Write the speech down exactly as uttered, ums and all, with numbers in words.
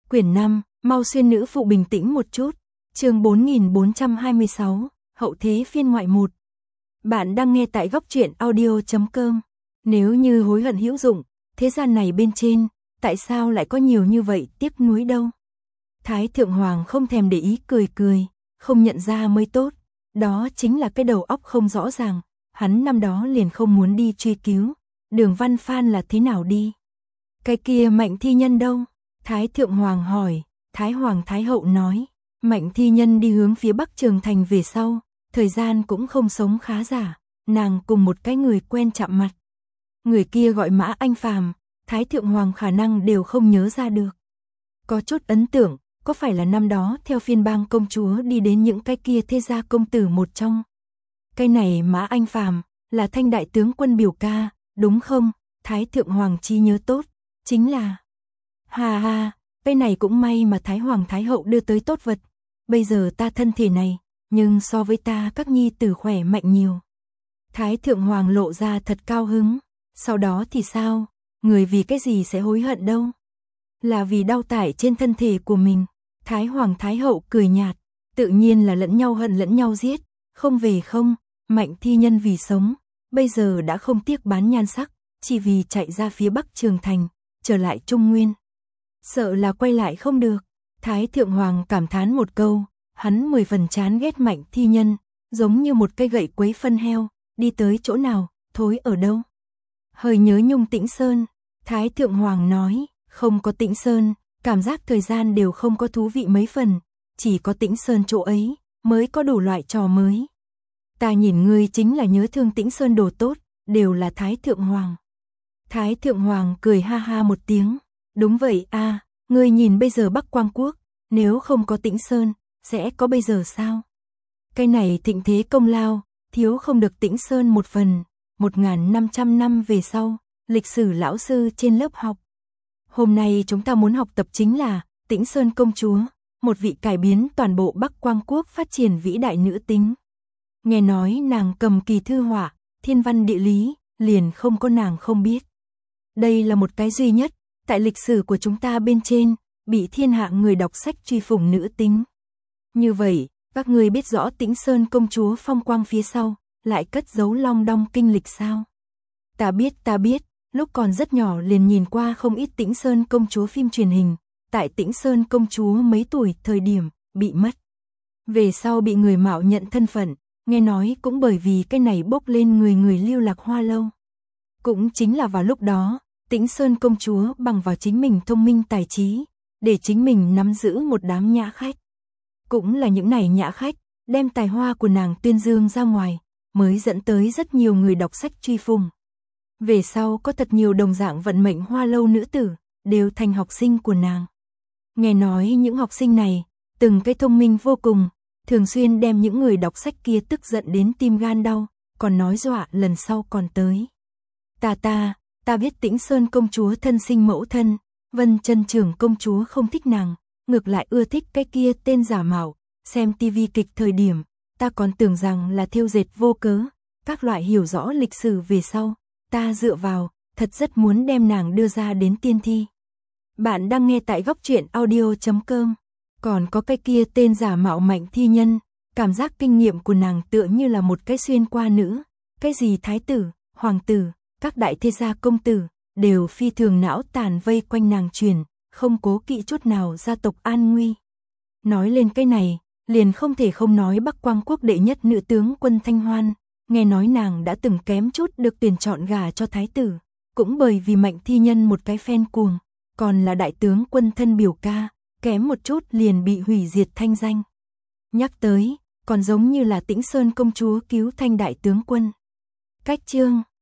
Quyển năm, mau xuyên nữ phụ bình tĩnh một chút. Chương bốn nghìn bốn trăm hai mươi sáu, hậu thế phiên ngoại một. Bạn đang nghe tại góc truyện audio chấm com. Nếu như hối hận hữu dụng, thế gian này bên trên, tại sao lại có nhiều như vậy tiếc nuối đâu? Thái Thượng Hoàng không thèm để ý cười cười, không nhận ra mới tốt. Đó chính là cái đầu óc không rõ ràng, hắn năm đó liền không muốn đi truy cứu. Đường Văn Phan là thế nào đi? Cái kia Mạnh Thi Nhân đâu? Thái Thượng Hoàng hỏi. Thái Hoàng Thái Hậu nói, Mạnh Thi Nhân đi hướng phía Bắc Trường Thành về sau, thời gian cũng không sống khá giả, nàng cùng một cái người quen chạm mặt. Người kia gọi Mã Anh Phàm, Thái Thượng Hoàng khả năng đều không nhớ ra được. Có chút ấn tượng, có phải là năm đó theo phiên bang công chúa đi đến những cái kia thế gia công tử một trong? Cái này Mã Anh Phàm là Thanh đại tướng quân biểu ca, đúng không? Thái Thượng Hoàng chi nhớ tốt, chính là... Hà hà, cái này cũng may mà Thái Hoàng Thái Hậu đưa tới tốt vật. Bây giờ ta thân thể này, nhưng so với ta các nhi tử khỏe mạnh nhiều. Thái Thượng Hoàng lộ ra thật cao hứng. Sau đó thì sao? Người vì cái gì sẽ hối hận đâu? Là vì đau tải trên thân thể của mình. Thái Hoàng Thái Hậu cười nhạt. Tự nhiên là lẫn nhau hận lẫn nhau giết. Không về không, Mạnh Thi Nhân vì sống. Bây giờ đã không tiếc bán nhan sắc, chỉ vì chạy ra phía Bắc Trường Thành, trở lại Trung Nguyên. Sợ là quay lại không được. Thái Thượng Hoàng cảm thán một câu, hắn mười phần chán ghét Mạnh Thi Nhân, giống như một cây gậy quấy phân heo, đi tới chỗ nào, thối ở đâu. Hơi nhớ nhung Tĩnh Sơn, Thái Thượng Hoàng nói, không có Tĩnh Sơn, cảm giác thời gian đều không có thú vị mấy phần, chỉ có Tĩnh Sơn chỗ ấy, mới có đủ loại trò mới. Ta nhìn ngươi chính là nhớ thương Tĩnh Sơn đồ tốt, đều là Thái Thượng Hoàng. Thái Thượng Hoàng cười ha ha một tiếng. Đúng vậy a, à, ngươi nhìn bây giờ Bắc Quang Quốc, nếu không có Tĩnh Sơn, sẽ có bây giờ sao? Cái này thịnh thế công lao, thiếu không được Tĩnh Sơn một phần. một nghìn năm trăm năm về sau, lịch sử lão sư trên lớp học. Hôm nay chúng ta muốn học tập chính là Tĩnh Sơn công chúa, một vị cải biến toàn bộ Bắc Quang Quốc phát triển vĩ đại nữ tính. Nghe nói nàng cầm kỳ thư họa, thiên văn địa lý, liền không có nàng không biết. Đây là một cái duy nhất, tại lịch sử của chúng ta bên trên, bị thiên hạ người đọc sách truy phủng nữ tính. Như vậy, các ngươi biết rõ Tĩnh Sơn công chúa phong quang phía sau, lại cất giấu long đong kinh lịch sao? Ta biết, ta biết, lúc còn rất nhỏ liền nhìn qua không ít Tĩnh Sơn công chúa phim truyền hình, tại Tĩnh Sơn công chúa mấy tuổi thời điểm, bị mất. Về sau bị người mạo nhận thân phận, nghe nói cũng bởi vì cái này bốc lên người người lưu lạc hoa lâu. Cũng chính là vào lúc đó, Tĩnh Sơn công chúa bằng vào chính mình thông minh tài trí, để chính mình nắm giữ một đám nhã khách. Cũng là những này nhã khách, đem tài hoa của nàng tuyên dương ra ngoài, mới dẫn tới rất nhiều người đọc sách truy phùng. Về sau có thật nhiều đồng dạng vận mệnh hoa lâu nữ tử, đều thành học sinh của nàng. Nghe nói những học sinh này, từng cái thông minh vô cùng, thường xuyên đem những người đọc sách kia tức giận đến tim gan đau, còn nói dọa lần sau còn tới. Ta ta, ta biết Tĩnh Sơn công chúa thân sinh mẫu thân, Vân Chân Trưởng công chúa không thích nàng, ngược lại ưa thích cái kia tên giả mạo, xem tivi kịch thời điểm, ta còn tưởng rằng là thêu dệt vô cớ, các loại hiểu rõ lịch sử về sau, ta dựa vào, thật rất muốn đem nàng đưa ra đến tiên thi. Bạn đang nghe tại góc truyện audio chấm com. Còn có cái kia tên giả mạo Mạnh Thi Nhân, cảm giác kinh nghiệm của nàng tựa như là một cái xuyên qua nữ, cái gì thái tử, hoàng tử, các đại thế gia công tử, đều phi thường não tàn vây quanh nàng truyền, không cố kỵ chút nào gia tộc an nguy. Nói lên cái này, liền không thể không nói Bắc Quang Quốc đệ nhất nữ tướng quân Thanh Hoan, nghe nói nàng đã từng kém chút được tuyển chọn gả cho thái tử, cũng bởi vì Mạnh Thi Nhân một cái phen cuồng, còn là đại tướng quân thân biểu ca, kém một chút liền bị hủy diệt thanh danh. Nhắc tới, còn giống như là Tĩnh Sơn công chúa cứu Thanh đại tướng quân. Cách chương